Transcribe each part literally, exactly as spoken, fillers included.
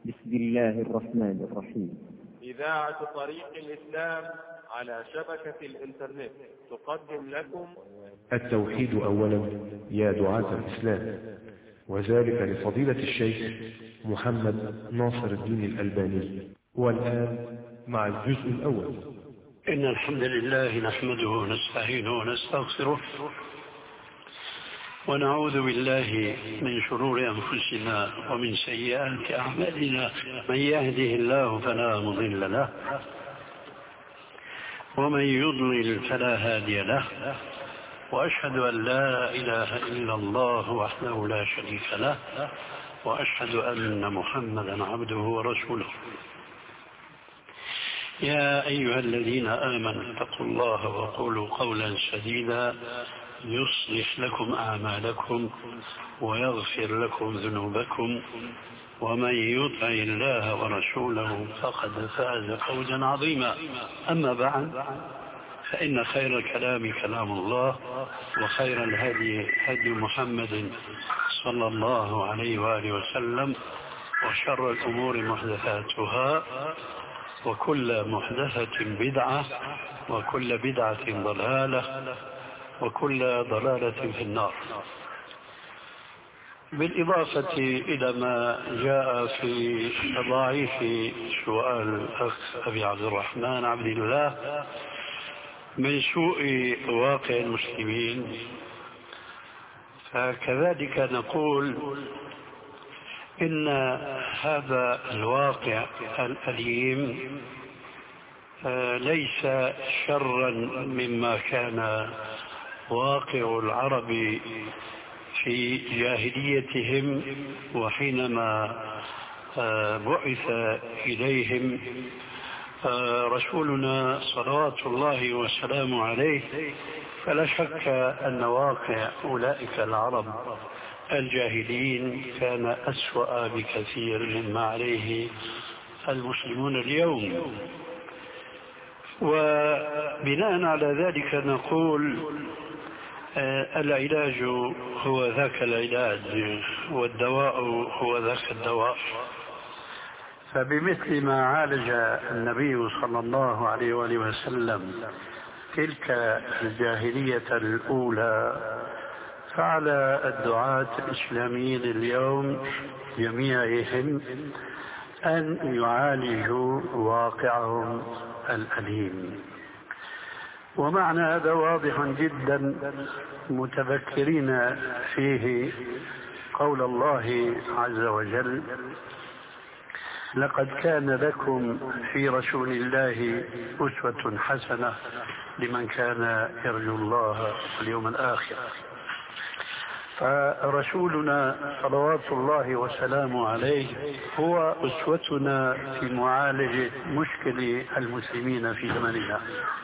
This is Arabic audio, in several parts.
بسم الله الرحمن الرحيم. إذاعة طريق الإسلام على شبكة الإنترنت تقدم لكم التوحيد أولا يا دعاة الإسلام، وذلك لفضيلة الشيخ محمد ناصر الدين الألباني. والآن مع الجزء الأول. إن الحمد لله نحمده ونستعينه ونستغفره ونعوذ بالله من شرور أنفسنا ومن سيئات أعمالنا. من يهده الله فلا مضل له ومن يضلل فلا هادي له، وأشهد أن لا إله إلا الله وحده لا شريك له، وأشهد أن محمدا عبده ورسوله. يا أيها الذين آمنوا اتقوا الله وقولوا قولا سديدا يصلح لكم أعمالكم ويغفر لكم ذنوبكم، ومن يطع الله ورسوله فقد فاز فوزا عظيما. أما بعد، فإن خير الكلام كلام الله، وخير الهدي هدي محمد صلى الله عليه وآله وسلم، وشر الأمور محدثاتها، وكل محدثة بدعة، وكل بدعة ضلالة، وكل ضلالة في النار. بالإضافة إلى ما جاء في تضاعيف سؤال الأخ أبي عبد الرحمن عبد الله من سوء واقع المسلمين، فكذلك نقول إن هذا الواقع الأليم ليس شرا مما كان واقع العرب في جاهليتهم، وحينما بعث إليهم رسولنا صلوات الله وسلامه عليه، فلا شك أن واقع أولئك العرب الجاهلين كان أسوأ بكثير مما عليه المسلمون اليوم. وبناء على ذلك نقول العلاج هو ذاك العلاج، والدواء هو ذاك الدواء. فبمثل ما عالج النبي صلى الله عليه وآله وسلم تلك الجاهلية الأولى، فعلى الدعاة الإسلاميين اليوم جميعهم أن يعالجوا واقعهم الأليم. ومعنى هذا واضح جدا، متذكرين فيه قول الله عز وجل: لقد كان لكم في رسول الله أسوة حسنة لمن كان يرجو الله واليوم الآخر. فرسولنا صلوات الله وسلامه عليه هو أسوتنا في معالجة مشكل المسلمين في زمننا،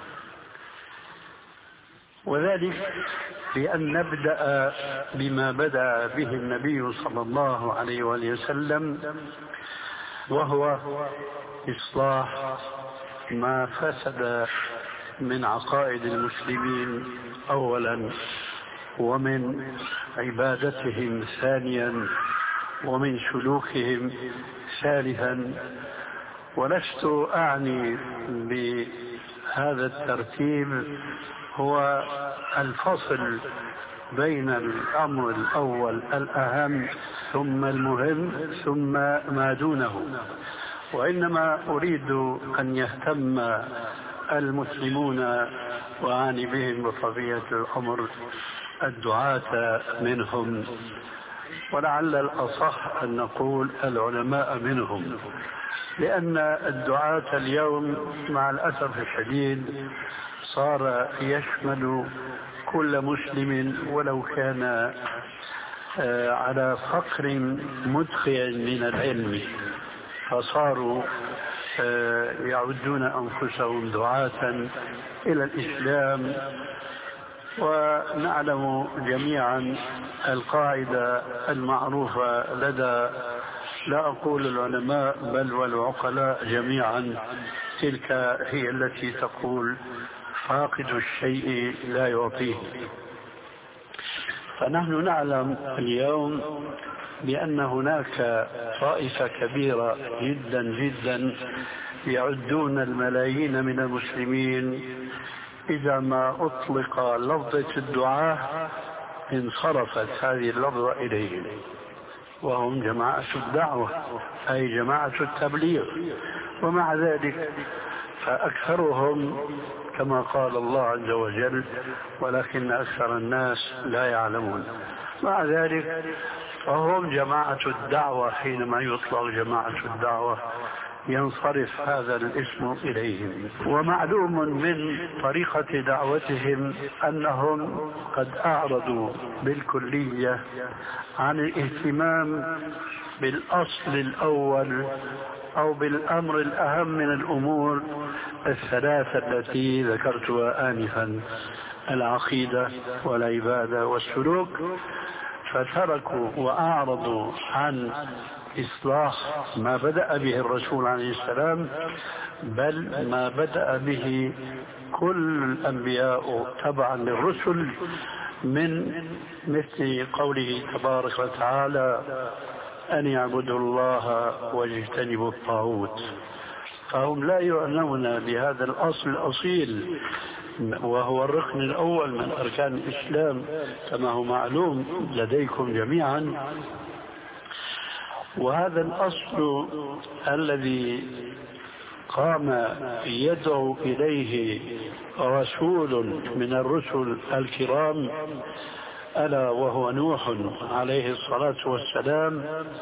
وذلك بأن نبدأ بما بدأ به النبي صلى الله عليه وآله وسلم، وهو إصلاح ما فسد من عقائد المسلمين أولا، ومن عبادتهم ثانيا، ومن سلوكهم ثالثا. ولست أعني بهذا الترتيب هو الفصل بين الأمر الأول الأهم ثم المهم ثم ما دونه، وإنما أريد أن يهتم المسلمون، وأعني بهم بطبيعة الأمر الدعاة منهم، ولعل الأصح أن نقول العلماء منهم، لأن الدعاة اليوم مع الأسف الشديد صار يشمل كل مسلم ولو كان على فقر مدخع من العلم، فصاروا يعدون أنفسهم دعاة إلى الإسلام. ونعلم جميعا القاعدة المعروفة لدى لا أقول العلماء بل والعقلاء جميعا، تلك هي التي تقول: فاقد الشيء لا يعطيه. فنحن نعلم اليوم بأن هناك طائفة كبيرة جدا جدا يعدون الملايين من المسلمين إذا ما أطلق لفظة الدعاء انصرفت هذه اللفظة إليهم، وهم جماعة الدعوة أي جماعة التبليغ. ومع ذلك فأكثرهم كما قال الله عز وجل ولكن أكثر الناس لا يعلمون. مع ذلك فهم جماعة الدعوة، حينما يطلق جماعة الدعوة ينصرف هذا الاسم إليهم. ومعلوم من طريقة دعوتهم أنهم قد أعرضوا بالكلية عن الاهتمام بالأصل الأول أو بالأمر الأهم من الأمور الثلاثة التي ذكرتها آنفا: العقيدة والعبادة والسلوك. فتركوا وأعرضوا عن إصلاح ما بدأ به الرسول عليه السلام، بل ما بدأ به كل الأنبياء تبعا للرسل، من مثل قوله تبارك وتعالى: أن يعبدوا الله واجتنبوا الطاغوت. فهم لا يعنون بهذا الأصل الأصيل وهو الركن الأول من أركان الإسلام كما هو معلوم لديكم جميعا. وهذا الأصل الذي قام يدعو إليه رسول من الرسل الكرام ألا وهو نوح عليه الصلاة والسلام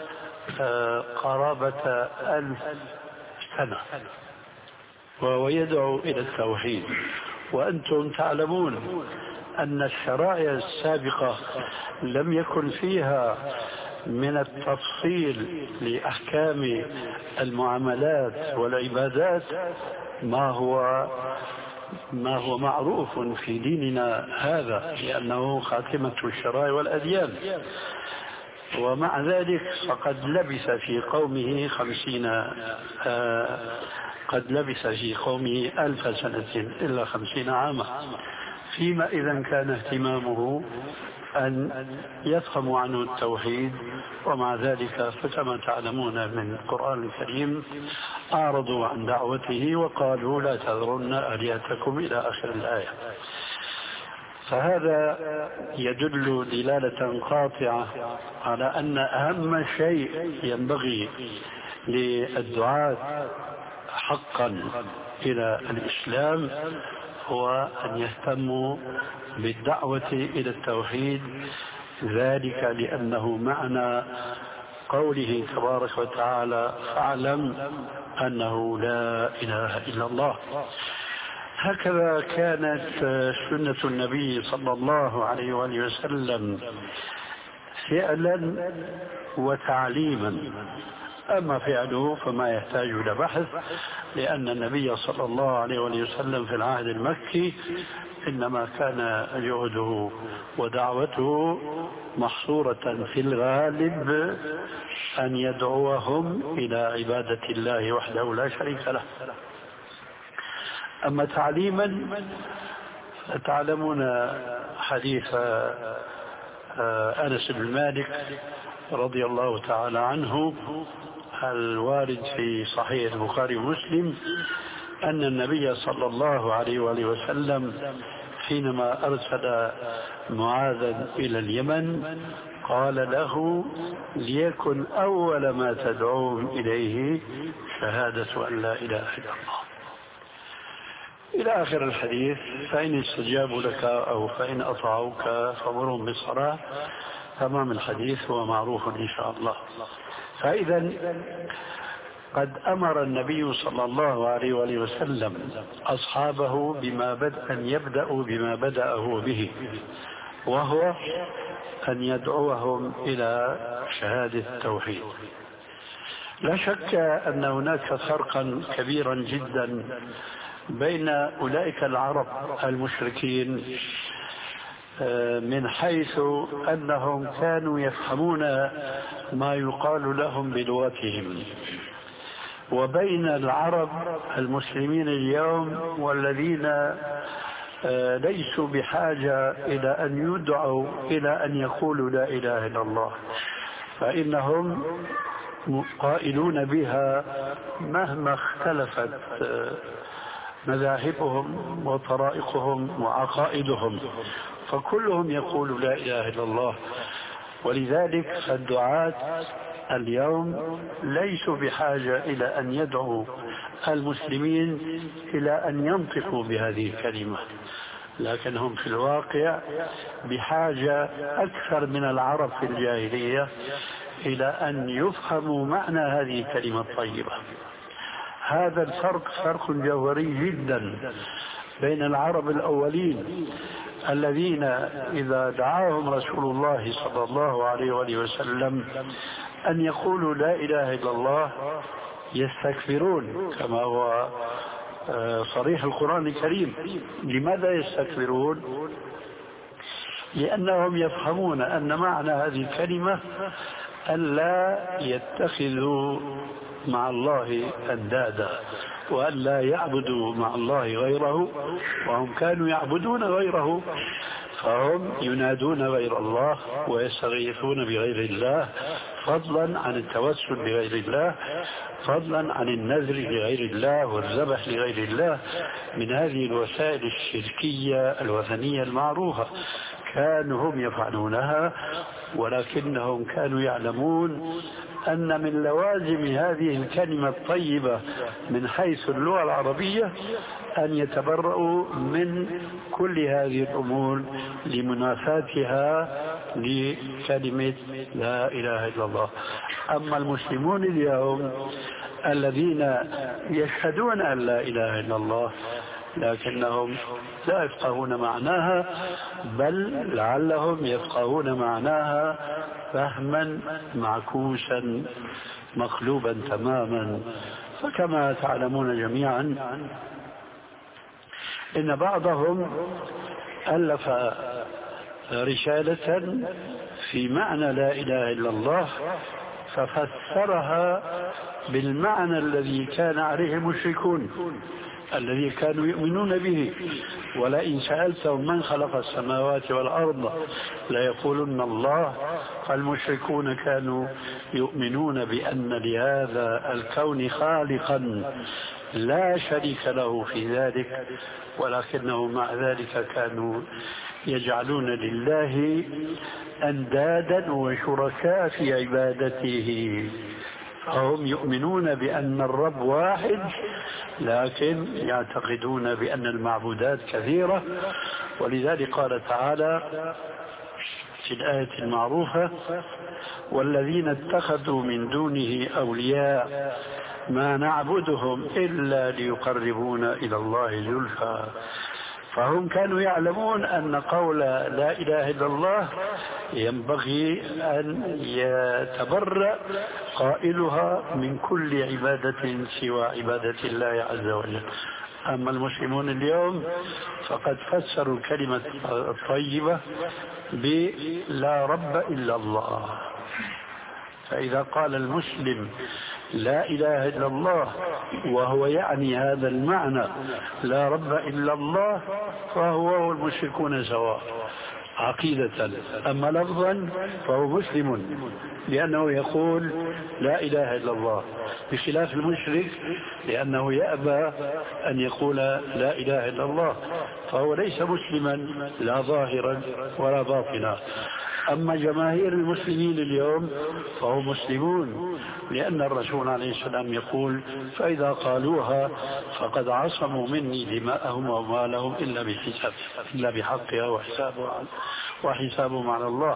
قرابة ألف سنة، وهو يدعو إلى التوحيد. وأنتم تعلمون أن الشرائع السابقة لم يكن فيها من التفصيل لأحكام المعاملات والعبادات ما هو ما هو معروف في ديننا هذا، لأنه خاتمة الشرائع والأديان. ومع ذلك فقد لبث في قومه خمسين آه قد لبث في قومه ألف سنة إلا خمسين عاما، فيما إذا كان اهتمامه أن يفهموا عنه التوحيد. ومع ذلك فكما تعلمون من القرآن الكريم أعرضوا عن دعوته وقالوا: لا تذرن آلهتكم إلى آخر الآية. فهذا يدل دلالة قاطعة على أن أهم شيء ينبغي للدعاة حقا إلى الإسلام هو أن يهتموا بالدعوة إلى التوحيد، ذلك لأنه معنى قوله تبارك وتعالى: فاعلم أنه لا إله إلا الله. هكذا كانت سنة النبي صلى الله عليه وآله وسلم فعلا وتعليما. أما فعله فما يحتاج إلى بحث، لأن النبي صلى الله عليه وسلم في العهد المكي إنما كان جهده ودعوته محصورة في الغالب أن يدعوهم إلى عبادة الله وحده لا شريك له. أما تعليما تعلمون حديث أنس بن مالك رضي الله تعالى عنه الوارد في صحيح البخاري ومسلم أن النبي صلى الله عليه وآله وسلم حينما أرسل معاذا إلى اليمن قال له: ليكن أول ما تدعوهم إليه شهادة أن لا إله إلا الله، إلى آخر الحديث. فإن استجابوا لك أو فإن أطاعوك فأمرهم بالصلاة. تمام الحديث هو معروف إن شاء الله. فإذا قد أمر النبي صلى الله عليه وآله وسلم أصحابه بما بدأ أن يبدأوا بما بدأه به، وهو أن يدعوهم إلى شهادة التوحيد. لا شك أن هناك فرقا كبيرا جدا بين أولئك العرب المشركين من حيث أنهم كانوا يفهمون ما يقال لهم بلغتهم، وبين العرب المسلمين اليوم والذين ليسوا بحاجة إلى أن يدعوا إلى أن يقولوا لا إله إلا الله. فإنهم قائلون بها مهما اختلفت مذاهبهم وطرائقهم وعقائدهم، فكلهم يقول لا إله إلا الله. ولذلك الدعاة اليوم ليسوا بحاجة إلى أن يدعوا المسلمين إلى أن ينطقوا بهذه الكلمة، لكنهم في الواقع بحاجة أكثر من العرب في الجاهلية إلى أن يفهموا معنى هذه الكلمة الطيبة. هذا الفرق فرق جوهري جدا بين العرب الأولين الذين إذا دعاهم رسول الله صلى الله عليه وآله وسلم أن يقولوا لا إله إلا الله يستكبرون، كما هو صريح القرآن الكريم. لماذا يستكبرون؟ لأنهم يفهمون أن معنى هذه الكلمة أن لا يتخذوا مع الله أندادا، وأن لا يعبدوا مع الله غيره، وهم كانوا يعبدون غيره، فهم ينادون غير الله ويستغيثون بغير الله، فضلا عن التوسل بغير الله، فضلا عن النذر لغير الله والذبح لغير الله، من هذه الوسائل الشركية الوثنية المعروفة. كانوا هم يفعلونها، ولكنهم كانوا يعلمون أن من لوازم هذه الكلمة الطيبة من حيث اللغة العربية أن يتبرؤوا من كل هذه الأمور لمنافاتها لكلمة لا إله إلا الله. أما المسلمون اليوم الذين يشهدون أن لا إله إلا الله لكنهم لا يفقهون معناها، بل لعلهم يفقهون معناها فهما معكوسا مقلوبا تماما. فكما تعلمون جميعا إن بعضهم ألف رسالة في معنى لا إله إلا الله ففسرها بالمعنى الذي كان عليه المشركون الذي كانوا يؤمنون به. ولئن سألتهم من خلق السماوات والأرض ليقولن الله. فالمشركون كانوا يؤمنون بأن لهذا الكون خالقا لا شريك له في ذلك، ولكنه مع ذلك كانوا يجعلون لله أندادا وشركاء في عبادته. فهم يؤمنون بأن الرب واحد، لكن يعتقدون بأن المعبودات كثيرة. ولذلك قال تعالى في الآية المعروفة: والذين اتخذوا من دونه أولياء ما نعبدهم إلا ليقربونا إلى الله زلفى. فهم كانوا يعلمون أن قول لا إله إلا الله ينبغي أن يتبرأ قائلها من كل عبادة سوى عبادة الله عز وجل. أما المسلمون اليوم فقد فسروا الكلمة الطيبة بلا رب إلا الله. فإذا قال المسلم لا إله إلا الله وهو يعني هذا المعنى لا رب إلا الله، فهو والمشركون سواء عقيدة. أما لفظا فهو مسلم لأنه يقول لا إله إلا الله، بخلاف المشرك لأنه يأبى أن يقول لا إله إلا الله، فهو ليس مسلما لا ظاهرا ولا باطنا. أما جماهير المسلمين اليوم فهم مسلمون، لأن الرسول عليه السلام يقول: فإذا قالوها فقد عصموا مني دماءهم وأموالهم إلا بحساب إلا بحقها وحسابها وحسابهم على الله.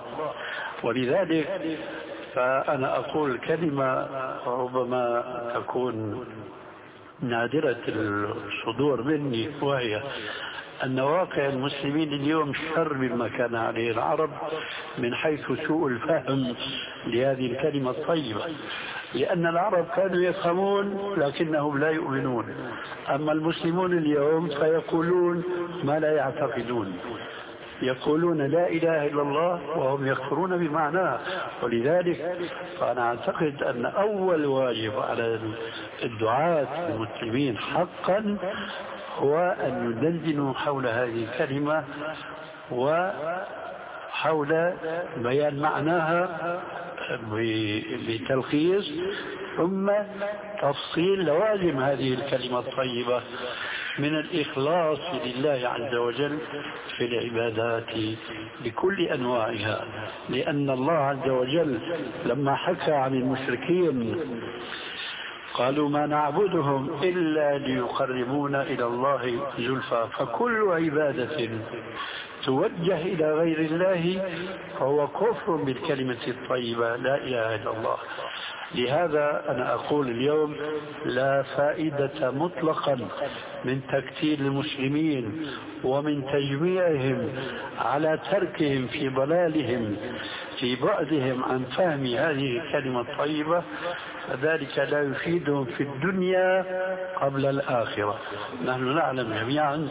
ولذلك فأنا أقول كلمة ربما تكون نادرة الصدور مني، وهي أن واقع المسلمين اليوم شر مما كان عليه العرب من حيث سوء الفهم لهذه الكلمة الطيبة. لأن العرب كانوا يفهمون لكنهم لا يؤمنون، أما المسلمون اليوم فيقولون ما لا يعتقدون، يقولون لا إله إلا الله وهم يكفرون بمعناه. ولذلك فأنا أعتقد أن أول واجب على الدعاة المسلمين حقا هو أن يدندنوا حول هذه الكلمة وحول بيان معناها بتلخيص ثم تفصيل لوازم هذه الكلمة الطيبة من الإخلاص لله عز وجل في العبادات بكل أنواعها. لأن الله عز وجل لما حكى عن المشركين قالوا ما نعبدهم إلا ليقربونا إلى الله زلفى، فكل عبادة توجه إلى غير الله فهو كفر بالكلمة الطيبة لا إله إلا الله. لهذا أنا أقول اليوم لا فائدة مطلقا من تكتيل المسلمين ومن تجميعهم على تركهم في ضلالهم في بعدهم عن فهم هذه الكلمة الطيبة، فذلك لا يفيدهم في الدنيا قبل الآخرة. نحن نعلم جميعا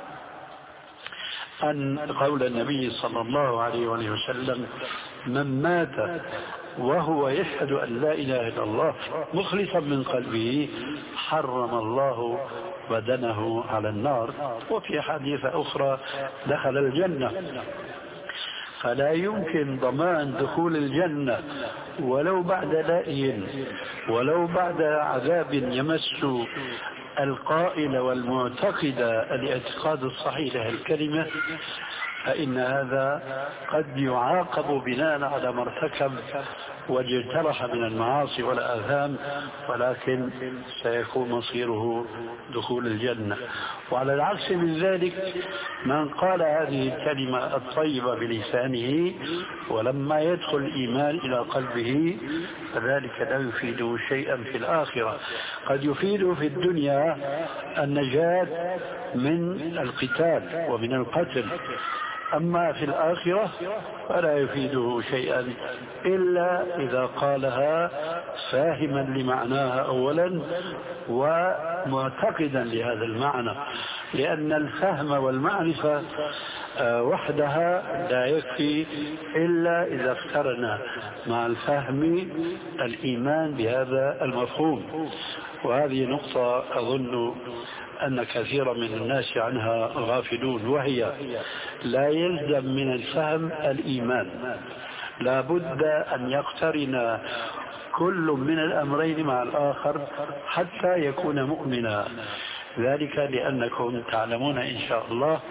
أن قول النبي صلى الله عليه وسلم من مات وهو يشهد أن لا إله إلا الله مخلصا من قلبه حرم الله بدنه على النار، وفي حديث أخرى دخل الجنة. فلا يمكن ضمان دخول الجنة ولو بعد لائي ولو بعد عذاب يمس القائل والمعتقد الاعتقاد الصحيح للكلمة، فإن هذا قد يعاقب بناء على ما ارتكب واجترح من المعاصي والآثام، ولكن سيكون مصيره دخول الجنة. وعلى العكس من ذلك من قال هذه الكلمة الطيبة بلسانه ولما يدخل الإيمان إلى قلبه فذلك لا يفيده شيئا في الآخرة. قد يفيده في الدنيا النجاة من القتال ومن القتل، أما في الآخرة فلا يفيده شيئا إلا إذا قالها فاهما لمعناها أولا ومعتقدا لهذا المعنى، لأن الفهم والمعرفة وحدها لا يكفي إلا إذا اقترن مع الفهم الإيمان بهذا المفهوم. وهذه نقطة أظن أن كثيرا من الناس عنها غافلون، وهي لا يلزم من الفهم الإيمان، لا بد أن يقترن كل من الأمرين مع الآخر حتى يكون مؤمنا. ذلك لأنكم تعلمون إن شاء الله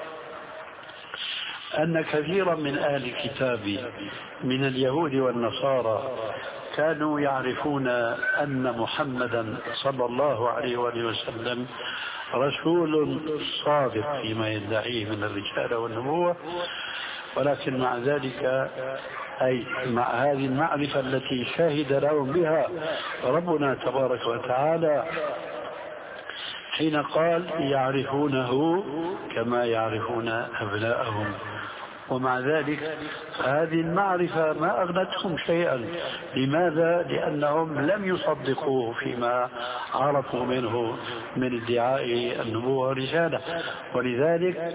أن كثيرا من أهل الكتاب من اليهود والنصارى كانوا يعرفون أن محمدا صلى الله عليه وآله وسلم رسول صادق فيما يدعيه من الرسالة والنبوة، ولكن مع ذلك أي مع هذه المعرفة التي شهد لهم بها ربنا تبارك وتعالى حين قال يعرفونه كما يعرفون أبناءهم، ومع ذلك هذه المعرفة ما أغنتهم شيئا. لماذا؟ لأنهم لم يصدقوه فيما عرفوا منه من ادعاء النبوة والرسالة. ولذلك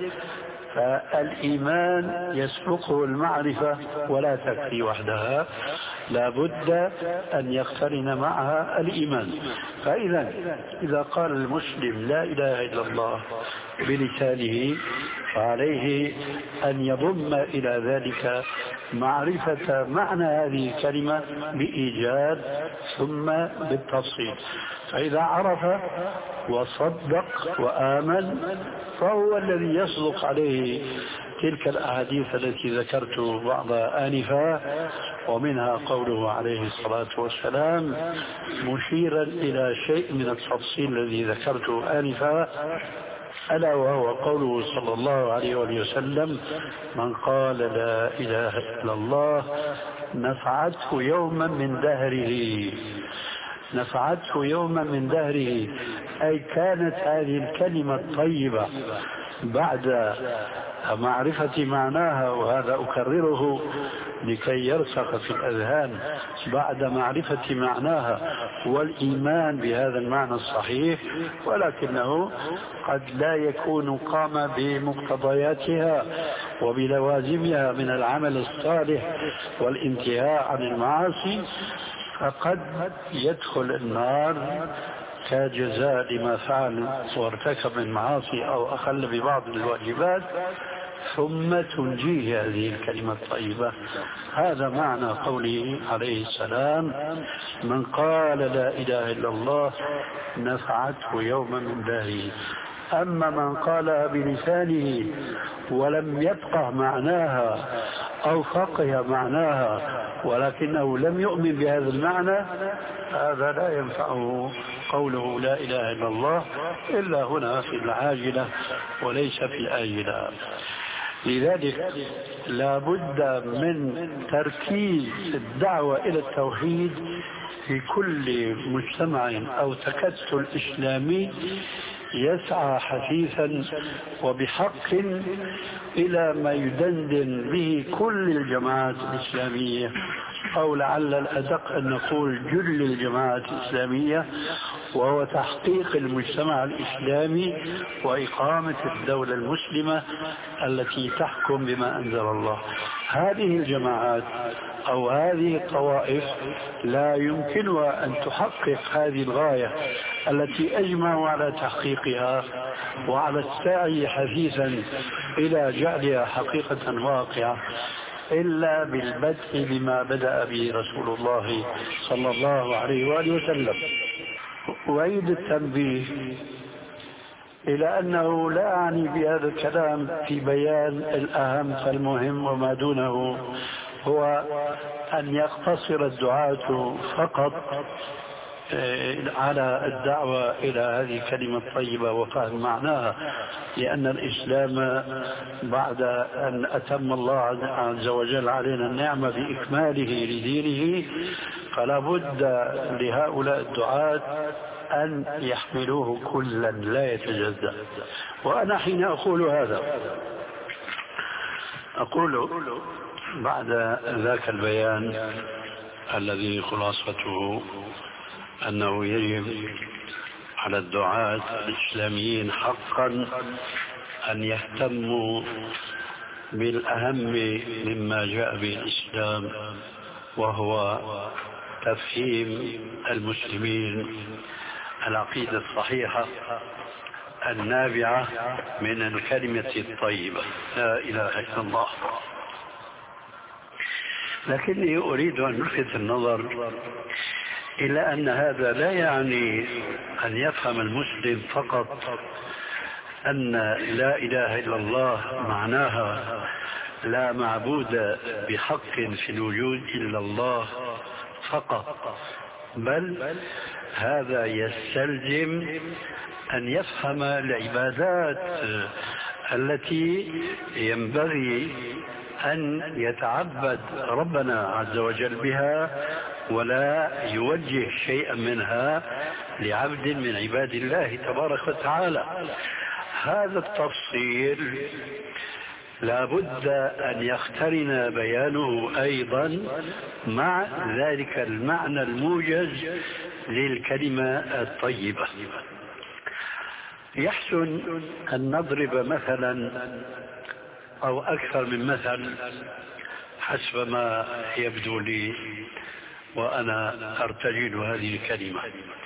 فالإيمان يسبقه المعرفة ولا تكفي وحدها، لا بد أن يقترن معها الإيمان. فإذا إذا قال المسلم لا إله إلا الله بلسانه فعليه أن يضم إلى ذلك معرفة معنى هذه الكلمة بإيجاد ثم بالتفصيل. فإذا عرف وصدق وآمن فهو الذي يصدق عليه تلك الأحاديث التي ذكرت بعضها آنفا، ومنها قوله عليه الصلاة والسلام مشيرا إلى شيء من التفصيل الذي ذكرته آنفا، ألا وهو قوله صلى الله عليه وسلم من قال لا إله إلا الله نفعته يوما من دهره، نفعته يوما من دهره، أي كانت هذه الكلمة الطيبة بعد معرفة معناها، وهذا أكرره لكي يرسخ في الأذهان، بعد معرفة معناها والإيمان بهذا المعنى الصحيح، ولكنه قد لا يكون قام بمقتضياتها وبلوازمها من العمل الصالح والانتهاء عن المعاصي، فقد يدخل النار كجزاء لما فعل وارتكب من معاصي أو أخل ببعض الواجبات، ثم تنجيه هذه الكلمة الطيبة. هذا معنى قوله عليه السلام: من قال لا إله إلا الله نفعته يوما من داره. أما من قالها بلسانه ولم يفقه معناها أو فقه معناها ولكنه لم يؤمن بهذا المعنى، هذا لا ينفعه قوله لا إله إلا الله إلا هنا في العاجلة وليس في الآجلة. لذلك لا بد من تركيز الدعوة إلى التوحيد في كل مجتمع أو تكتل إسلامي يسعى حثيثا وبحق إلى ما يدندن به كل الجماعات الإسلامية، أو لعل الأدق أن نقول جل الجماعات الإسلامية، وهو تحقيق المجتمع الإسلامي وإقامة الدولة المسلمة التي تحكم بما أنزل الله. هذه الجماعات أو هذه الطوائف لا يمكنها أن تحقق هذه الغاية التي أجمعوا على تحقيقها وعلى السعي حثيثا إلى جعلها حقيقة واقعة إلا بالبدء بما بدأ به رسول الله صلى الله عليه وآله وسلم. وأعيد التنبيه إلى أنه لا أعني بهذا الكلام في بيان الأهم فالمهم، وما دونه هو أن يقتصر الدعاة فقط على الدعوة إلى هذه الكلمة الطيبة وفهم معناها، لأن الإسلام بعد أن أتم الله عز وجل علينا النعمة بإكماله لدينه فلا بد لهؤلاء الدعاة أن يحملوه كلا لا يتجزأ. وأنا حين أقول هذا أقول بعد ذاك البيان الذي خلاصته أنه يجب على الدعاة الإسلاميين حقا أن يهتموا بالأهم مما جاء به الإسلام، وهو تفهيم المسلمين العقيدة الصحيحة النابعة من الكلمة الطيبة لا إله إلا الله. لكني أريد أن ألفت النظر إلى أن هذا لا يعني أن يفهم المسلم فقط أن لا إله إلا الله معناها لا معبود بحق في الوجود إلا الله فقط، بل هذا يستلزم أن يفهم العبادات التي ينبغي أن يتعبد ربنا عز وجل بها ولا يوجه شيئا منها لعبد من عباد الله تبارك وتعالى. هذا التفصيل لا بد أن يقترن بيانه أيضا مع ذلك المعنى الموجز للكلمة الطيبة. يحسن أن نضرب مثلا أو أكثر من مثل حسب ما يبدو لي وأنا أرتجل هذه الكلمة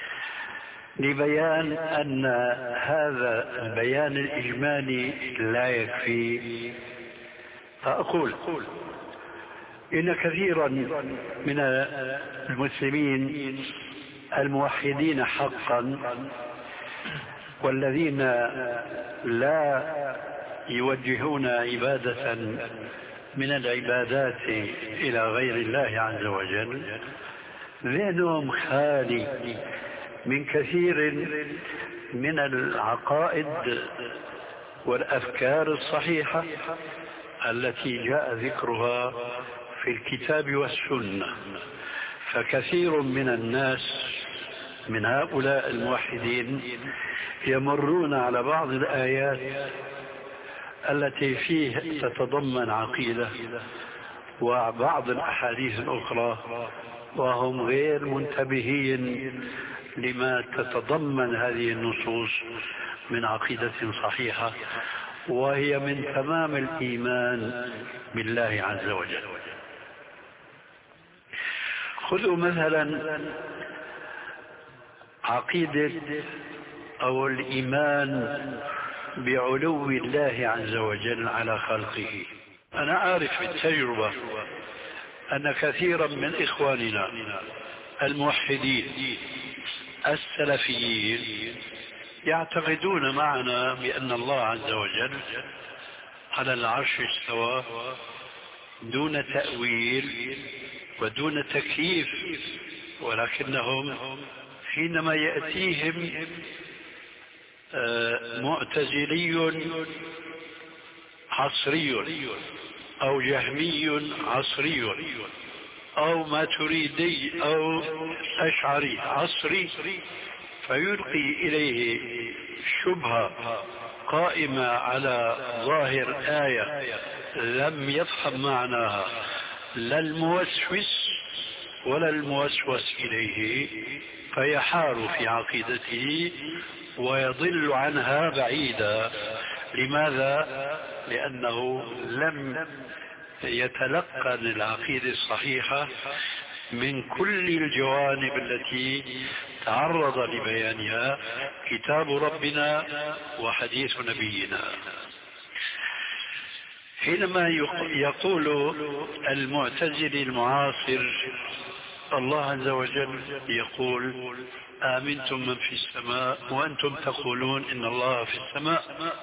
لبيان أن هذا البيان الإجمالي لا يكفي. فأقول إن كثيرا من المسلمين الموحدين حقا والذين لا يوجهون عبادة من العبادات إلى غير الله عز وجل ذهنهم خالي من كثير من العقائد والأفكار الصحيحة التي جاء ذكرها في الكتاب والسنة. فكثير من الناس من هؤلاء الموحدين يمرون على بعض الآيات التي فيه تتضمن عقيدة وبعض الأحاديث الأخرى وهم غير منتبهين لما تتضمن هذه النصوص من عقيدة صحيحة، وهي من تمام الإيمان بالله عز وجل. خذوا مثلا عقيدة أو الإيمان بعلو الله عز وجل على خلقه. أنا أعرف بالتجربة أن كثيرا من إخواننا الموحدين السلفيين يعتقدون معنا بأن الله عز وجل على العرش استوى دون تأويل ودون تكييف، ولكنهم حينما يأتيهم معتزلي عصري أو جهمي عصري أو ماتريدي أو أشعري عصري فيلقي إليه شبهة قائمة على ظاهر آية لم يفهم معناها لا الموسوس ولا الموسوس إليه، فيحار في عقيدته ويضل عنها بعيدا. لماذا؟ لأنه لم يتلقى العقيدة الصحيحة من كل الجوانب التي تعرض لبيانها كتاب ربنا وحديث نبينا. حينما يقول المعتزلي المعاصر الله عز وجل يقول آمنتم من في السماء وأنتم تقولون إن الله في السماء،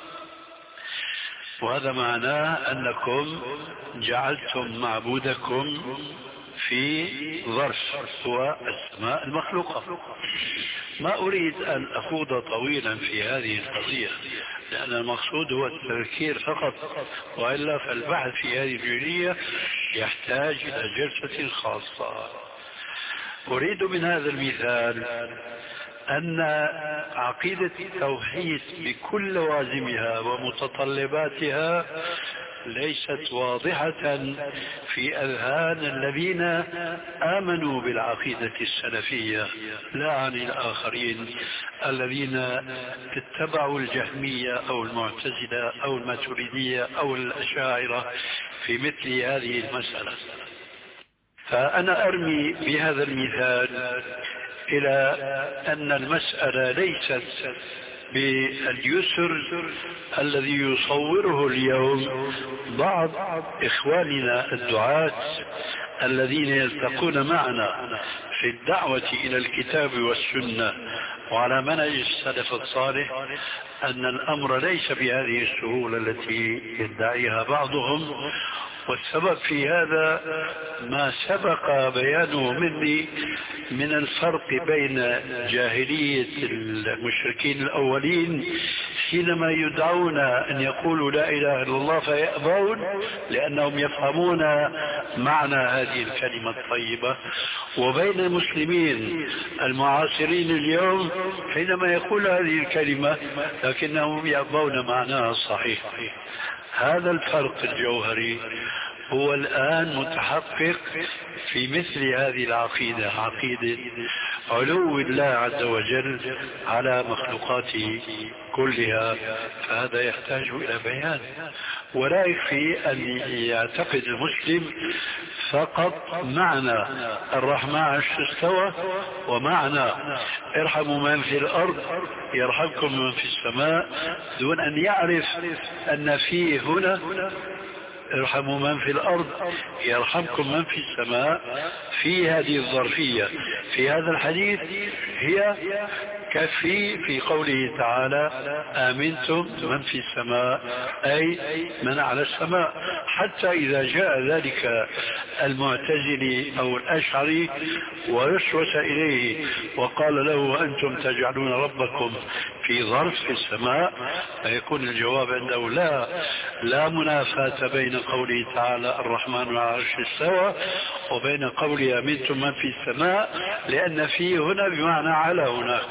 وهذا معناه أنكم جعلتم معبودكم في ظرف هو السماء المخلوقة. ما أريد أن أخوض طويلا في هذه القضية لأن المقصود هو التذكير فقط، وإلا فالبحث في هذه الجزئية يحتاج إلى جلسة خاصة. أريد من هذا المثال أن عقيدة التوحيد بكل لوازمها ومتطلباتها ليست واضحة في أذهان الذين آمنوا بالعقيدة السلفية، لا عن الآخرين الذين اتبعوا الجهمية أو المعتزلة أو الماتريدية أو الأشاعرة في مثل هذه المسألة. فأنا أرمي بهذا المثال إلى أن المسألة ليست باليسر الذي يصوره اليوم بعض إخواننا الدعاة الذين يلتقون معنا في الدعوة إلى الكتاب والسنة وعلى منهج السلف الصالح، أن الأمر ليس بهذه السهولة التي يدعيها بعضهم. والسبب في هذا ما سبق بيانه مني من الفرق بين جاهلية المشركين الأولين حينما يدعون أن يقولوا لا إله إلا الله فيأبون لأنهم يفهمون معنى هذه الكلمة الطيبة، وبين المسلمين المعاصرين اليوم حينما يقول هذه الكلمة لكنهم يأبون معناها الصحيح. هذا الفرق الجوهري هو الآن متحقق في مثل هذه العقيدة، عقيدة علو الله عز وجل على مخلوقاته كلها. فهذا يحتاج إلى بيان، ولا يكفي أن يعتقد المسلم فقط معنى الرحمن عرش استوى ومعنى ارحموا من في الأرض يرحمكم من في السماء، دون أن يعرف أن فيه هنا ارحموا من في الأرض يرحمكم من في السماء. في هذه الظرفية في هذا الحديث هي كفي في قوله تعالى آمنتم من في السماء، أي من على السماء. حتى إذا جاء ذلك المعتزلي أو الأشعري ويسوس إليه وقال له أنتم تجعلون ربكم في ظرف في السماء، فيكون الجواب عنده لا لا منافاة بين قوله تعالى الرحمن على العرش استوى وبين قوله آمنتم من في السماء، لأن فيه هنا بمعنى على هناك.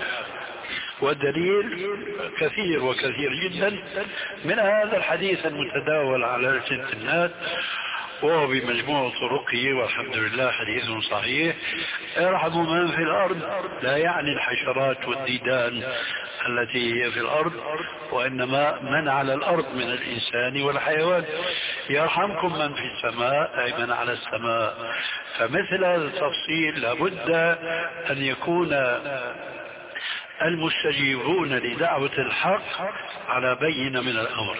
والدليل كثير وكثير جدا من هذا الحديث المتداول على ألسنة الناس وهو بمجموع طرقه والحمد لله حديث صحيح. ارحموا من في الأرض لا يعني الحشرات والديدان التي هي في الأرض، وإنما من على الأرض من الإنسان والحيوان. يرحمكم من في السماء أي من على السماء. فمثل هذا التفصيل لابد أن يكون المستجيبون لدعوة الحق على بينة من الأمر.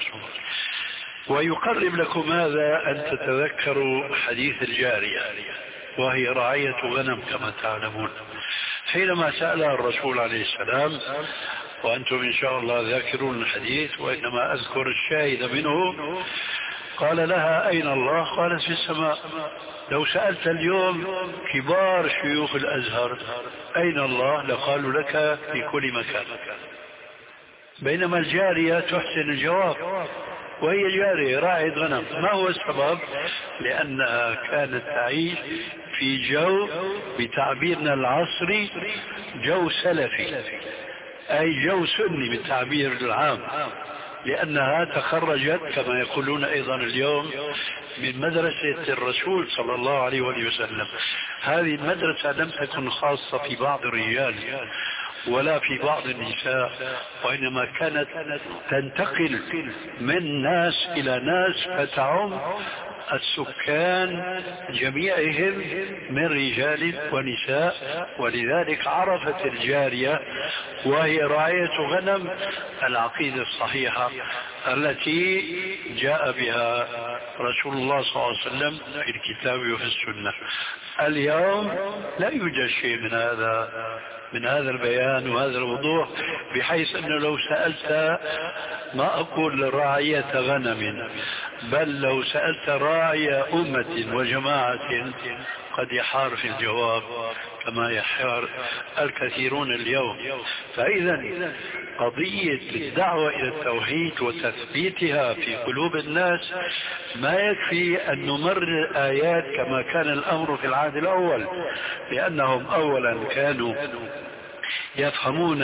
ويقرب لكم هذا أن تتذكروا حديث الجارية، وهي راعية غنم كما تعلمون. حينما سألها الرسول عليه السلام، وأنتم إن شاء الله ذاكرون الحديث وإنما أذكر الشاهد منه، قال لها أين الله؟ قالت في السماء. لو سألت اليوم كبار شيوخ الأزهر أين الله لقالوا لك في كل مكان، بينما الجارية تحسن الجواب، وهي جارية راعية غنم. ما هو السبب؟ لأنها كانت تعيش في جو بتعبيرنا العصري جو سلفي، أي جو سني بالتعبير العام، لأنها تخرجت كما يقولون أيضا اليوم من مدرسة الرسول صلى الله عليه وسلم. هذه المدرسة لم تكن خاصة في بعض الرجال ولا في بعض النساء، وإنما كانت تنتقل من ناس إلى ناس فتعم السكان جميعهم من رجال ونساء. ولذلك عرفت الجارية وهي راعية غنم العقيدة الصحيحة التي جاء بها رسول الله صلى الله عليه وسلم في الكتاب وفي السنة. اليوم لا يوجد شيء من هذا من هذا البيان وهذا الوضوح، بحيث أنه لو سألت ما أقول راعية غنم، بل لو سألت راعي أمة وجماعة قد يحار في الجواب كما يحار الكثيرون اليوم. فإذا قضية الدعوة إلى التوحيد وتثبيتها في قلوب الناس ما يكفي أن نمرر الآيات كما كان الأمر في العهد الأول، لأنهم أولا كانوا يفهمون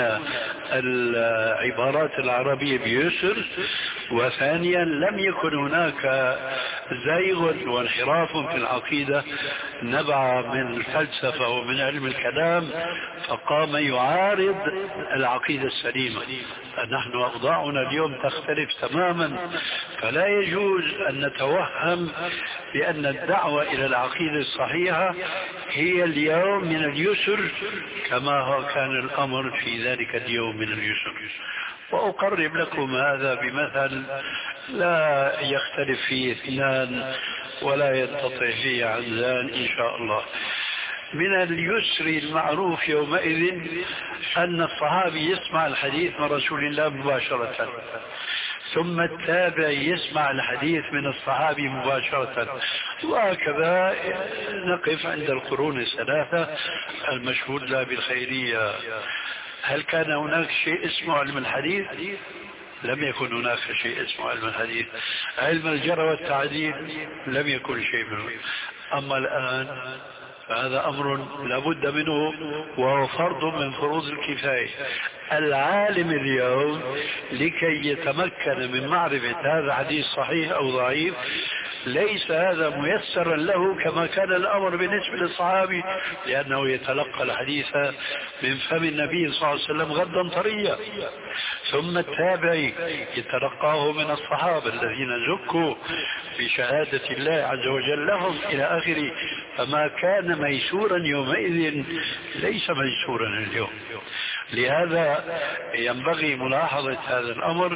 العبارات العربية بيسر، وثانيا لم يكن هناك زيغ وانحراف في العقيدة نبع من الفلسفة ومن علم الكلام فقام يعارض العقيدة السليمة. نحن أوضاعنا اليوم تختلف تماما، فلا يجوز أن نتوهم بأن الدعوة إلى العقيدة الصحيحة هي اليوم من اليسر كما هو كان الأمر في ذلك اليوم من اليسر. وأقرب لكم هذا بمثل لا يختلف فيه اثنان ولا ينتطع فيه عزان إن شاء الله. من اليسر المعروف يومئذ أن الصحابي يسمع الحديث من رسول الله مباشرة، ثم التابع يسمع الحديث من الصحابي مباشرة، وهكذا نقف عند القرون الثلاثة المشهود لها بالخيرية. هل كان هناك شيء اسمه علم الحديث؟ لم يكن هناك شيء اسمه علم الحديث. علم الجرح والتعديل لم يكن شيء منه. أما الآن فهذا أمر لابد منه، وهو فرض من فروض الكفاية. العالم اليوم لكي يتمكن من معرفة هذا حديث صحيح أو ضعيف ليس هذا ميسرا له كما كان الأمر بالنسبة للصحابي، لأنه يتلقى الحديث من فم النبي صلى الله عليه وسلم غدا طريا، ثم التابعي يتلقاه من الصحابة الذين زكوا بشهادة الله عز وجل لهم إلى آخره. فما كان ميسورا يومئذ ليس ميسورا اليوم. لهذا ينبغي ملاحظة هذا الأمر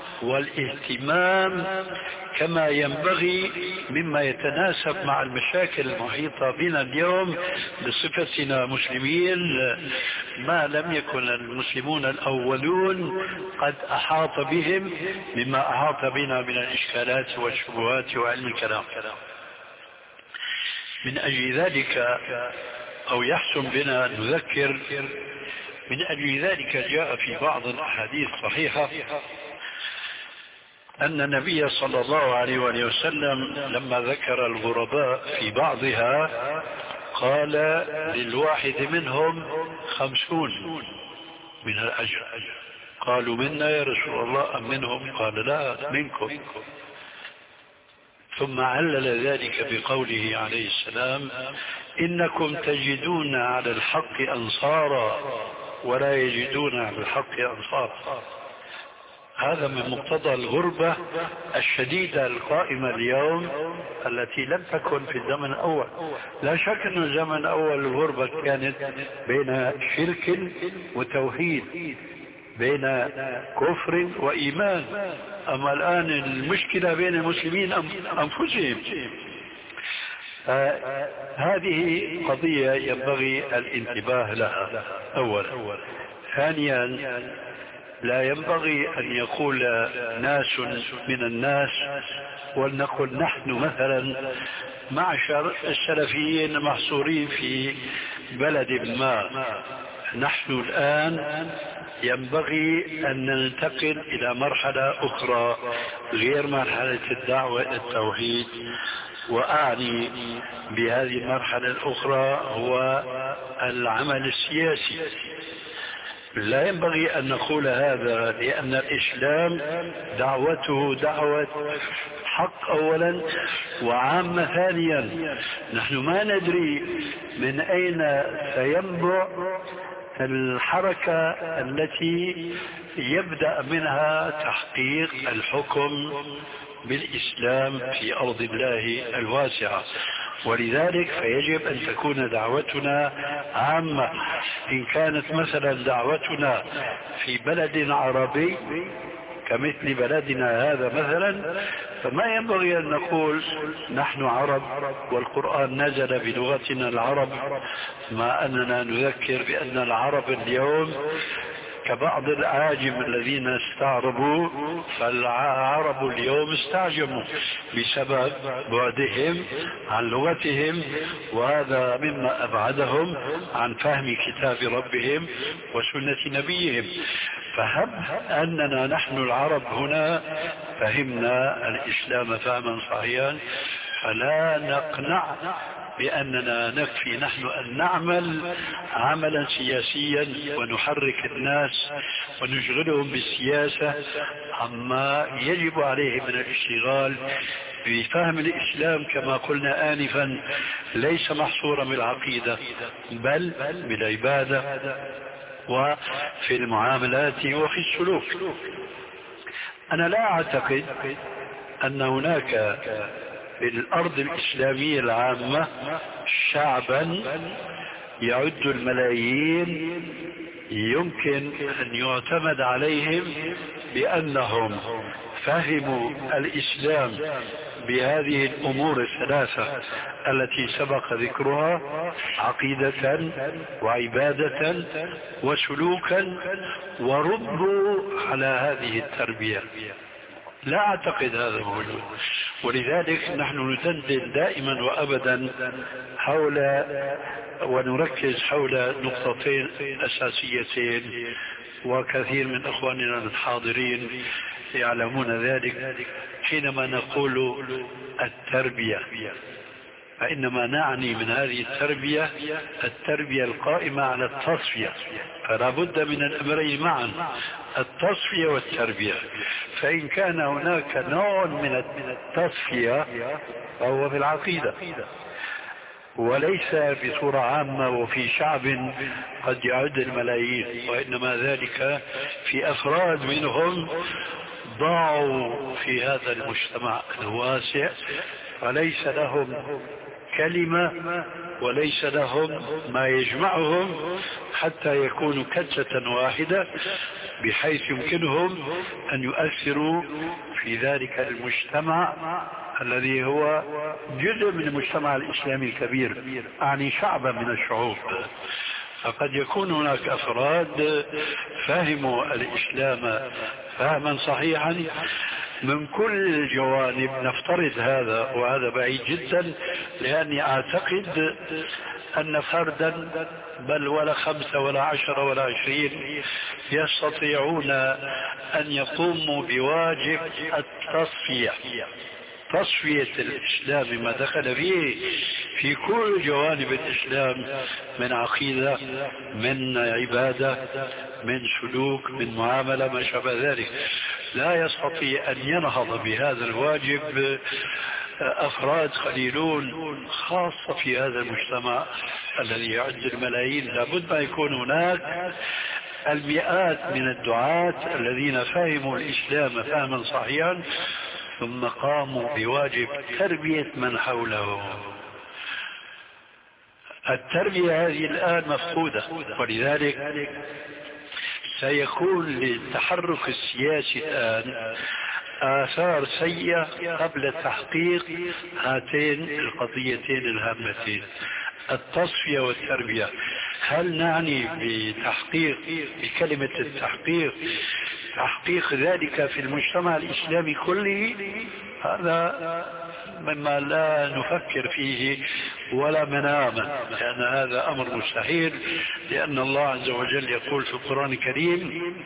والاهتمام كما ينبغي مما يتناسب مع المشاكل المحيطة بنا اليوم بصفتنا مسلمين، ما لم يكن المسلمون الأولون قد أحاط بهم مما أحاط بنا من الإشكالات والشبهات وعلم الكلام. من أجل ذلك أو يحسن بنا أن نذكر، من أجل ذلك جاء في بعض الأحاديث الصحيحة أن النبي صلى الله عليه وسلم لما ذكر الغرباء في بعضها قال للواحد منهم خمسون من الأجر. قالوا منا يا رسول الله أم منهم؟ قال لا منكم. ثم علل ذلك بقوله عليه السلام إنكم تجدون على الحق أنصارا ولا يجدون على الحق أنصارا. هذا من مقتضى الغربة الشديدة القائمة اليوم التي لم تكن في الزمن الأول. لا شك أن الزمن الأول الغربة كانت بين شرك وتوحيد، بين كفر وإيمان. أما الآن المشكلة بين المسلمين أنفسهم. هذه قضية ينبغي الانتباه لها أولا. ثانيا، لا ينبغي أن يقول ناس من الناس، ولنقل نحن مثلا معشر السلفيين محصورين في بلد ما، نحن الآن ينبغي أن ننتقل إلى مرحلة أخرى غير مرحلة الدعوة التوحيد. وأعني بهذه المرحلة الأخرى هو العمل السياسي. لا ينبغي أن نقول هذا، لأن الإسلام دعوته دعوة حق أولا، وعامة ثانيا. نحن ما ندري من أين سينبع الحركة التي يبدأ منها تحقيق الحكم بالإسلام في أرض الله الواسعة. ولذلك فيجب أن تكون دعوتنا عامة. إن كانت مثلا دعوتنا في بلد عربي كمثل بلدنا هذا مثلا، فما ينبغي أن نقول نحن عرب والقرآن نزل بلغتنا العرب، ما أننا نذكر بأن العرب اليوم كبعض الأعاجم الذين استعربوا، فالعرب اليوم استعجموا بسبب بعدهم عن لغتهم، وهذا مما أبعدهم عن فهم كتاب ربهم وسنة نبيهم. فهب أننا نحن العرب هنا فهمنا الإسلام فهما صحيحا، فلا نقنع بأننا نكفي نحن أن نعمل عملا سياسيا ونحرك الناس ونشغلهم بالسياسة عما يجب عليه من الاشتغال بفهم الإسلام كما قلنا آنفا، ليس محصورا بالعقيدة بل بالعبادة وفي المعاملات وفي السلوك. أنا لا أعتقد أن هناك في الأرض الإسلامية العامة شعبا يعد الملايين يمكن أن يعتمد عليهم بأنهم فهموا الإسلام بهذه الأمور الثلاثة التي سبق ذكرها، عقيدة وعبادة وسلوكا، وربوا على هذه التربية. لا أعتقد هذا موجود. ولذلك نحن ندندن دائما وأبدا حول ونركز حول نقطتين أساسيتين، وكثير من أخواننا الحاضرين يعلمون ذلك. حينما نقول التربية فإنما نعني من هذه التربية التربية القائمة على التصفية، فلا بد من الأمرين معا، التصفية والتربية. فإن كان هناك نوع من التصفية فهو في العقيدة، وليس بصورة عامة وفي شعب قد يعد الملايين، وإنما ذلك في أفراد منهم ضاعوا في هذا المجتمع الواسع، فليس لهم كلمة وليس لهم ما يجمعهم حتى يكونوا كتلة واحدة، بحيث يمكنهم أن يؤثروا في ذلك المجتمع الذي هو جزء من المجتمع الإسلامي الكبير، أعني شعبا من الشعوب. فقد يكون هناك أفراد فهموا الإسلام فهما صحيحا من كل الجوانب، نفترض هذا، وهذا بعيد جدا، لأني أعتقد أن فردا بل ولا خمسة ولا عشرة ولا عشرين يستطيعون أن يقوموا بواجب التصفية، تصفية الإسلام ما دخل فيه في كل جوانب الإسلام، من عقيدة، من عبادة، من سلوك، من معاملة، ما شابه ذلك. لا يستطيع أن ينهض بهذا الواجب أفراد قليلون، خاصة في هذا المجتمع الذي يعد الملايين. لابد ما يكون هناك المئات من الدعاة الذين فهموا الإسلام فهما صحيحا ثم قاموا بواجب تربية من حوله. التربية هذه الآن مفقودة، ولذلك سيكون للتحرك السياسي الآن آثار سيئة قبل تحقيق هاتين القضيتين الهامتين، التصفية والتربية. هل نعني بتحقيق بكلمة التحقيق تحقيق ذلك في المجتمع الإسلامي كله؟ هذا مما لا نفكر فيه ولا مناما، لأن هذا أمر مستحيل، لأن الله عز وجل يقول في القرآن الكريم: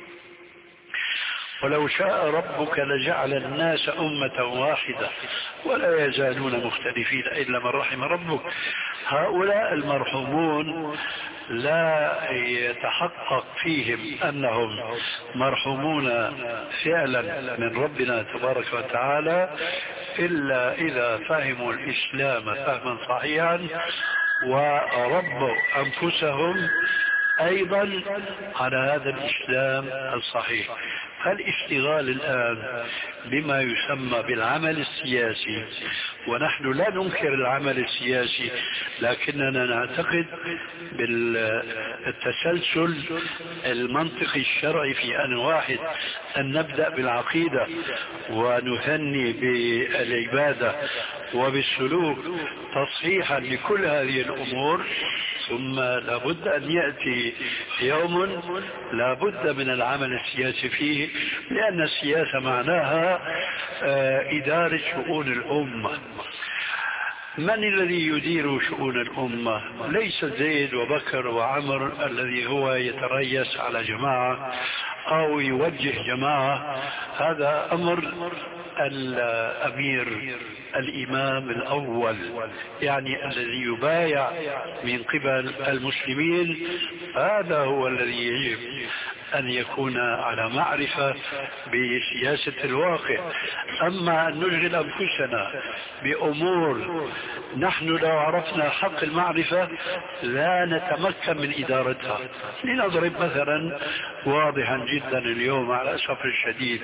ولو شاء ربك لجعل الناس أمة واحدة ولا يزالون مختلفين إلا من رحم ربك. هؤلاء المرحومون لا يتحقق فيهم أنهم مرحومون فعلا من ربنا تبارك وتعالى إلا إذا فهموا الإسلام فهما صحيحا وربوا أنفسهم أيضا على هذا الإسلام الصحيح. فالاشتغال الآن بما يسمى بالعمل السياسي، ونحن لا ننكر العمل السياسي لكننا نعتقد بالتسلسل المنطقي الشرعي في آن واحد، أن نبدأ بالعقيدة ونثني بالعبادة وبالسلوك تصحيحا لكل هذه الأمور، ثم لابد أن يأتي يوم لابد من العمل السياسي فيه، لأن السياسة معناها إدارة شؤون الأمة. من الذي يدير شؤون الأمة؟ ليس زيد وبكر وعمر الذي هو يتريس على جماعة أو يوجه جماعة، هذا أمر الأمير الإمام الأول، يعني الذي يبايع من قبل المسلمين، هذا هو الذي يجب أن يكون على معرفة بسياسة الواقع. أما أن نشغل أنفسنا بأمور نحن لو عرفنا حق المعرفة لا نتمكن من إدارتها. لنضرب مثلا واضحا جدا اليوم على الأسف الشديد،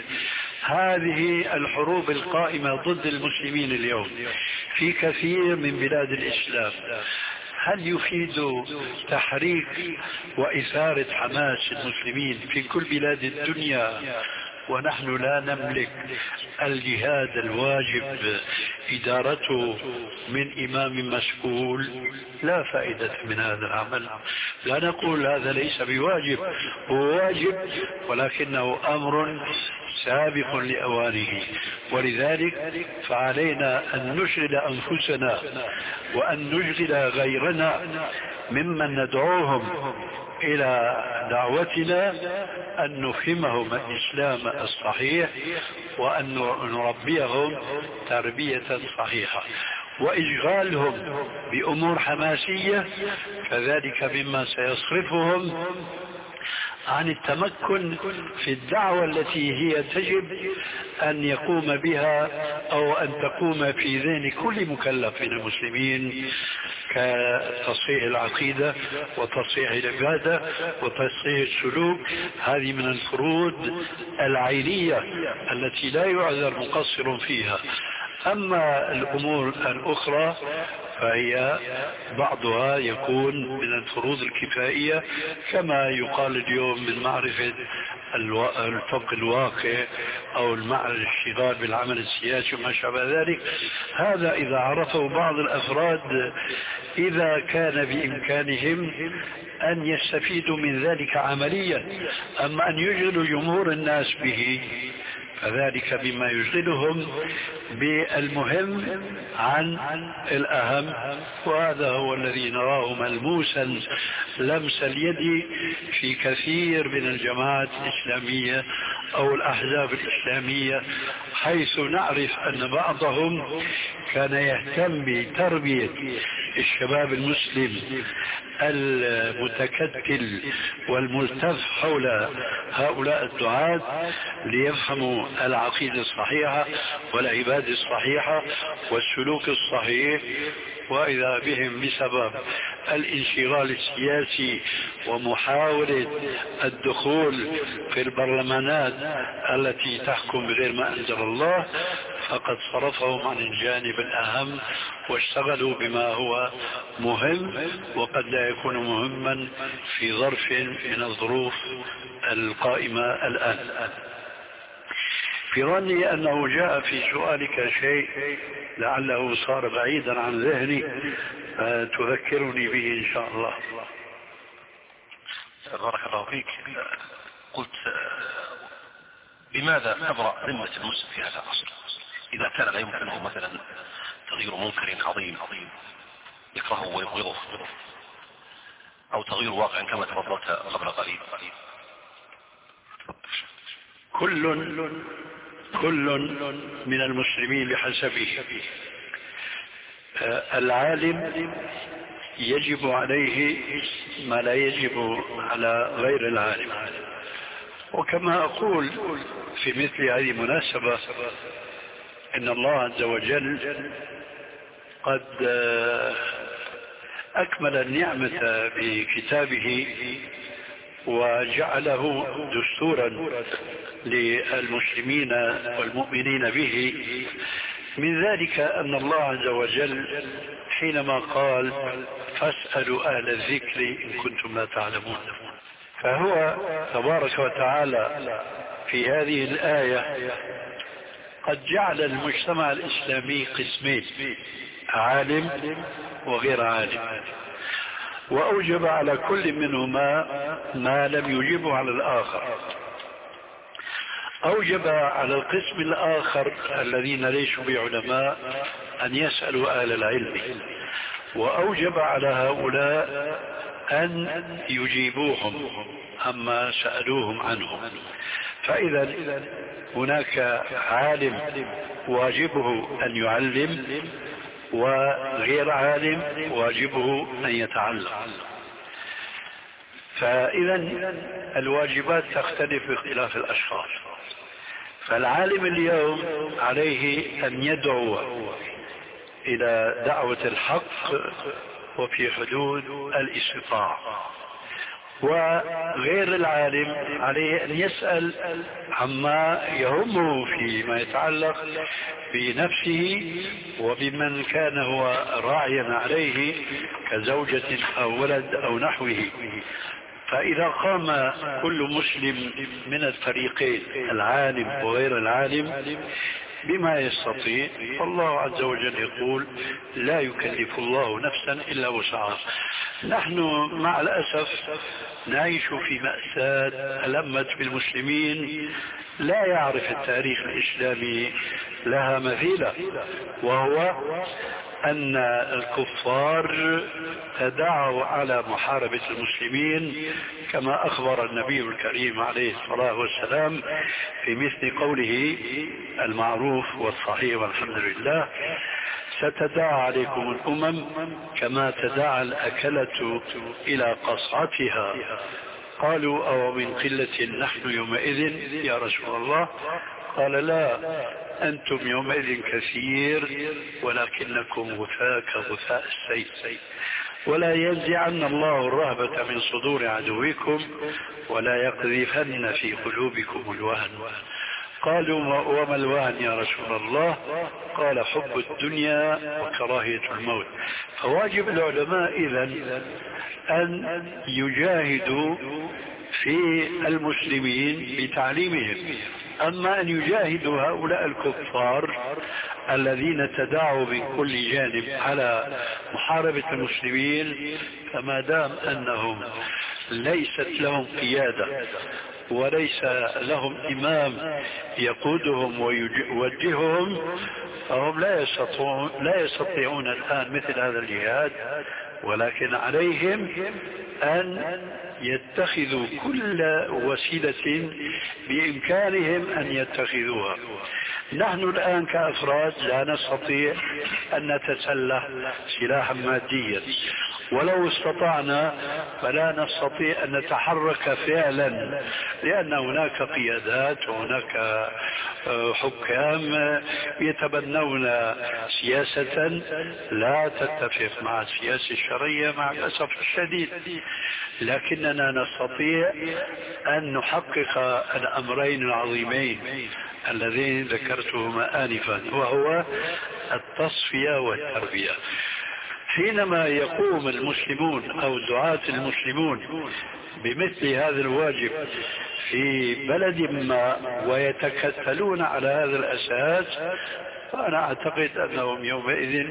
هذه الحروب القائمة ضد المسلمين اليوم في كثير من بلاد الإسلام، هل يفيد تحريك وإثارة حماس المسلمين في كل بلاد الدنيا ونحن لا نملك الجهاد الواجب إدارته من إمام مسؤول؟ لا فائدة من هذا العمل. لا نقول هذا ليس بواجب، هو واجب ولكنه أمر سابق لأوانه، ولذلك فعلينا أن نشغل أنفسنا وأن نشغل غيرنا ممن ندعوهم إلى دعوتنا أن نفهمهم الإسلام الصحيح وأن نربيهم تربية صحيحة. وإشغالهم بأمور حماسية كذلك مما سيصرفهم عن التمكن في الدعوة التي هي تجب أن يقوم بها أو أن تقوم في ذهن كل مكلف من المسلمين، كتصحيح العقيدة وتصحيح العبادة وتصحيح السلوك. هذه من الفروض العينية التي لا يعذر مقصر فيها. أما الأمور الأخرى فهي بعضها يكون من الفروض الكفائية، كما يقال اليوم من معرفة الفقه الواقع أو الاشتغال بالعمل السياسي وما شابه ذلك. هذا إذا عرفه بعض الأفراد إذا كان بإمكانهم أن يستفيدوا من ذلك عمليا. أما أن يشغلوا جمهور الناس به فذلك بما يشغلهم بالمهم عن الأهم، وهذا هو الذي نراه ملموسا لمس اليد في كثير من الجماعات الإسلامية أو الأحزاب الإسلامية، حيث نعرف أن بعضهم كان يهتم بتربية الشباب المسلم المتكتل والملتف حول هؤلاء الدعاة ليفهموا العقيدة الصحيحة والعبادة العبادة الصحيحة والسلوك الصحيح، وإذا بهم بسبب الانشغال السياسي ومحاولة الدخول في البرلمانات التي تحكم بغير ما أنزل الله فقد صرفهم عن الجانب الأهم واشتغلوا بما هو مهم وقد لا يكون مهما في ظرف من الظروف القائمة الآن. في ظني أنه جاء في سؤالك شيء لعله صار بعيدا عن ذهني تذكرني به إن شاء الله. بارك الله فيك. قلت بماذا تبرأ ذمة المسلم في هذا العصر إذا كان لا يمكنه مثلا تغيير منكر عظيم عظيم يكرهه ويبغضه أو تغيير واقع كما تفضلت قبل قليل؟ كل كل من المسلمين بحسبه. العالم يجب عليه ما لا يجب على غير العالم، وكما أقول في مثل هذه المناسبة إن الله عز وجل قد أكمل النعمة بكتابه وجعله دستورا للمسلمين والمؤمنين به. من ذلك أن الله عز وجل حينما قال فاسألوا أهل الذكر إن كنتم لا تعلمون، فهو تبارك وتعالى في هذه الآية قد جعل المجتمع الإسلامي قسمين، عالم وغير عالم، وأوجب على كل منهما ما لم يجبه على الآخر. أوجب على القسم الآخر الذين ليسوا بعلماء أن يسألوا أهل العلم، وأوجب على هؤلاء أن يجيبوهم عما سألوهم عنه. فإذا هناك عالم واجبه أن يعلم، وغير عالم واجبه أن يتعلم. فإذا الواجبات تختلف باختلاف الأشخاص. فالعالم اليوم عليه أن يدعو إلى دعوة الحق وفي حدود الاستطاعة، وغير العالم عليه أن يسأل عما يهمه فيما يتعلق بنفسه وبمن كان هو راعيا عليه كزوجة أو ولد أو نحوه. فإذا قام كل مسلم من الفريقين العالم وغير العالم بما يستطيع، فالله عز وجل يقول لا يكلف الله نفسا إلا وسعها. نحن مع الأسف نعيش في مأساة ألمت بالمسلمين لا يعرف التاريخ الإسلامي لها مثيلة، وهو أن الكفار تداعوا على محاربة المسلمين كما أخبر النبي الكريم عليه الصلاة والسلام في مثل قوله المعروف والصحيح والحمد لله: ستداعى عليكم الأمم كما تداعى الأكلة إلى قصعتها. قالوا أو من قلة نحن يومئذ يا رسول الله؟ قال لا، أنتم يومئذ كثير ولكنكم غثاء كغثاء السيل. ولا ينزعن الله الرهبة من صدور عدوكم ولا يقذفن في قلوبكم الوهن. قالوا وما الوهن يا رسول الله؟ قال حب الدنيا وكراهية الموت. فواجب العلماء إذن أن يجاهدوا في المسلمين بتعليمهم. أما أن يجاهدوا هؤلاء الكفار الذين تداعوا من كل جانب على محاربة المسلمين، فما دام أنهم ليست لهم قيادة وليس لهم إمام يقودهم ويوجههم، فهم لا يستطيعون, لا يستطيعون الآن مثل هذا الجهاد، ولكن عليهم أن يتخذوا كل وسيلة بإمكانهم أن يتخذوها. نحن الآن كأفراد لا نستطيع أن نتسلح سلاحا ماديا، ولو استطعنا فلا نستطيع أن نتحرك فعلا، لأن هناك قيادات وهناك حكام يتبنون سياسة لا تتفق مع السياسة الشرعية مع الأسف الشديد، لكننا نستطيع أن نحقق الأمرين العظيمين اللذين ذكرتهما آنفا، وهو التصفية والتربية. حينما يقوم المسلمون أو دعاة المسلمون بمثل هذا الواجب في بلد ما ويتكتلون على هذا الأساس، فأنا أعتقد أنهم يومئذ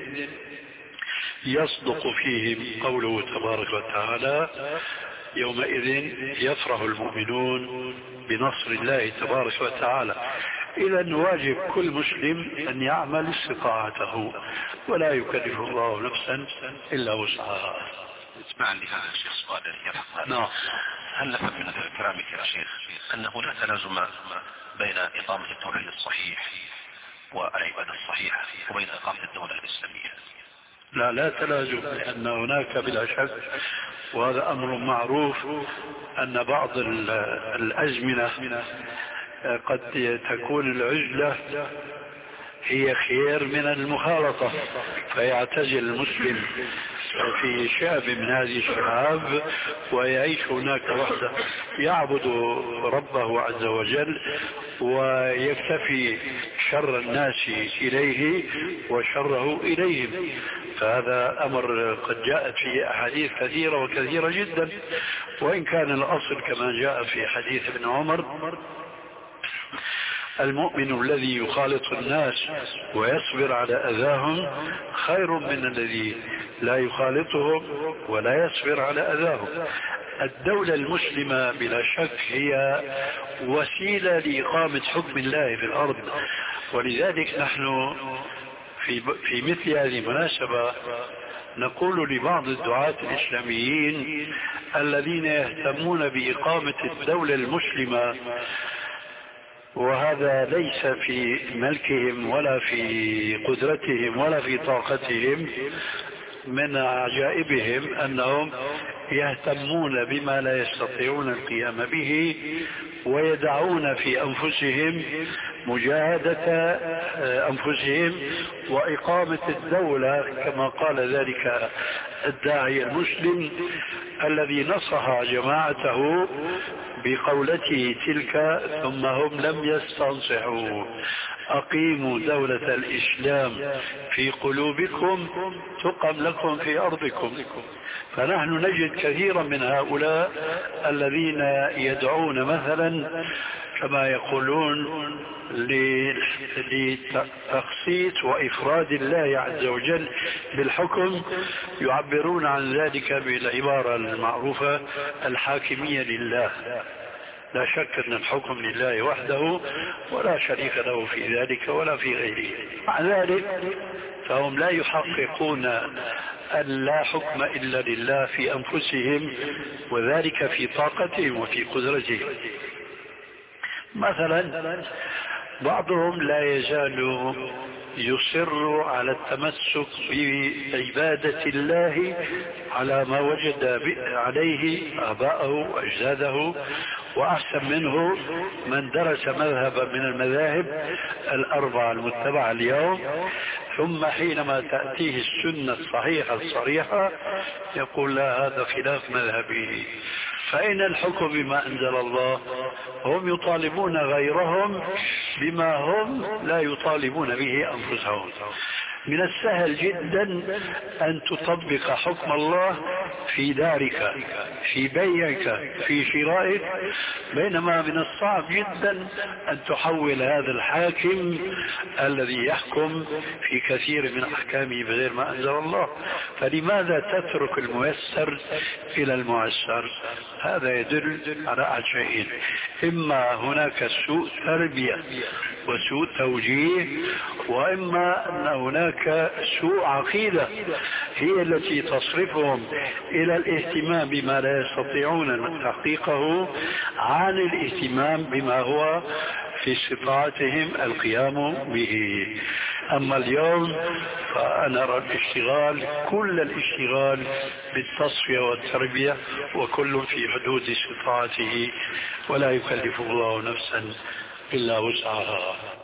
يصدق فيهم قوله تبارك وتعالى: يومئذ يفرح المؤمنون بنصر الله تبارك وتعالى. إذا واجب كل مسلم أن يعمل استطاعته، ولا يكلف الله نفسا إلا وسعها. اسمع لي هذا الشيخ سؤال يفهم. نعم. هل نفهم من كلامك يا شيخ أنه لا تلازم بين إقامة التوحيد الصحيح والعبادة الصحيحة وبين إقامة الدولة الإسلامية؟ لا لا تلازم، لأن هناك بلا شك، وهذا أمر معروف، أن بعض الأزمنة قد تكون العزلة هي خير من المخالطة، فيعتزل المسلم في شعب من هذه الشعاب ويعيش هناك وحده، يعبد ربه عز وجل ويكتفي شر الناس إليه وشره إليهم. فهذا أمر قد جاءت فيه أحاديث كثيرة وكثيرة جدا، وإن كان الأصل كما جاء في حديث ابن عمر: المؤمن الذي يخالط الناس ويصبر على أذاهم خير من الذي لا يخالطهم ولا يصبر على أذاهم. الدولة المسلمة بلا شك هي وسيلة لإقامة حكم الله في الأرض، ولذلك نحن في, في مثل هذه المناسبة نقول لبعض الدعاة الإسلاميين الذين يهتمون بإقامة الدولة المسلمة، وهذا ليس في ملكهم ولا في قدرتهم ولا في طاقتهم، من عجائبهم أنهم يهتمون بما لا يستطيعون القيام به ويدعون في أنفسهم مجاهدة أنفسهم وإقامة الدولة، كما قال ذلك الداعي المسلم الذي نصح جماعته بقولته تلك: ثم هم لم يستنصحوا، أقيموا دولة الإسلام في قلوبكم تقم لكم في أرضكم. فنحن نجد كثيرا من هؤلاء الذين يدعون مثلا كما يقولون لتخصيص وإفراد الله عز وجل بالحكم، يعبرون عن ذلك بالعبارة المعروفة: الحاكمية لله. لا شك أن الحكم لله وحده ولا شريك له في ذلك ولا في غيره. مع ذلك فهم لا يحققون أن لا حكم إلا لله في أنفسهم، وذلك في طاقتهم وفي قدرتهم. مثلا بعضهم لا يزال يصر على التمسك بعبادة الله على ما وجد عليه آباءه وأجداده، وأحسن منه من درس مذهبا من المذاهب الأربعة المتبعة اليوم، ثم حينما تأتيه السنة الصحيحة الصريحة يقول: لا، هذا خلاف مذهبي. فإن الحكم بما أنزل الله؟ هم يطالبون غيرهم بما هم لا يطالبون به أنفسهم. من السهل جدا أن تطبق حكم الله في دارك، في بيعك، في شرائك، بينما من الصعب جدا أن تحول هذا الحاكم الذي يحكم في كثير من أحكامه بغير ما أنزل الله. فلماذا تترك الميسر إلى المعسر؟ هذا يدل على أحد شيئين: إما هناك سوء تربية وسوء توجيه، وإما أن هناك سوء عقيدة هي التي تصرفهم إلى الاهتمام بما لا يستطيعون تحقيقه عن الاهتمام بما هو في استطاعتهم القيام به. أما اليوم فأنا أرى الاشتغال، كل الاشتغال بالتصفية والتربية، وكل في حدود استطاعته، ولا يكلف الله نفسا إلا وسعها.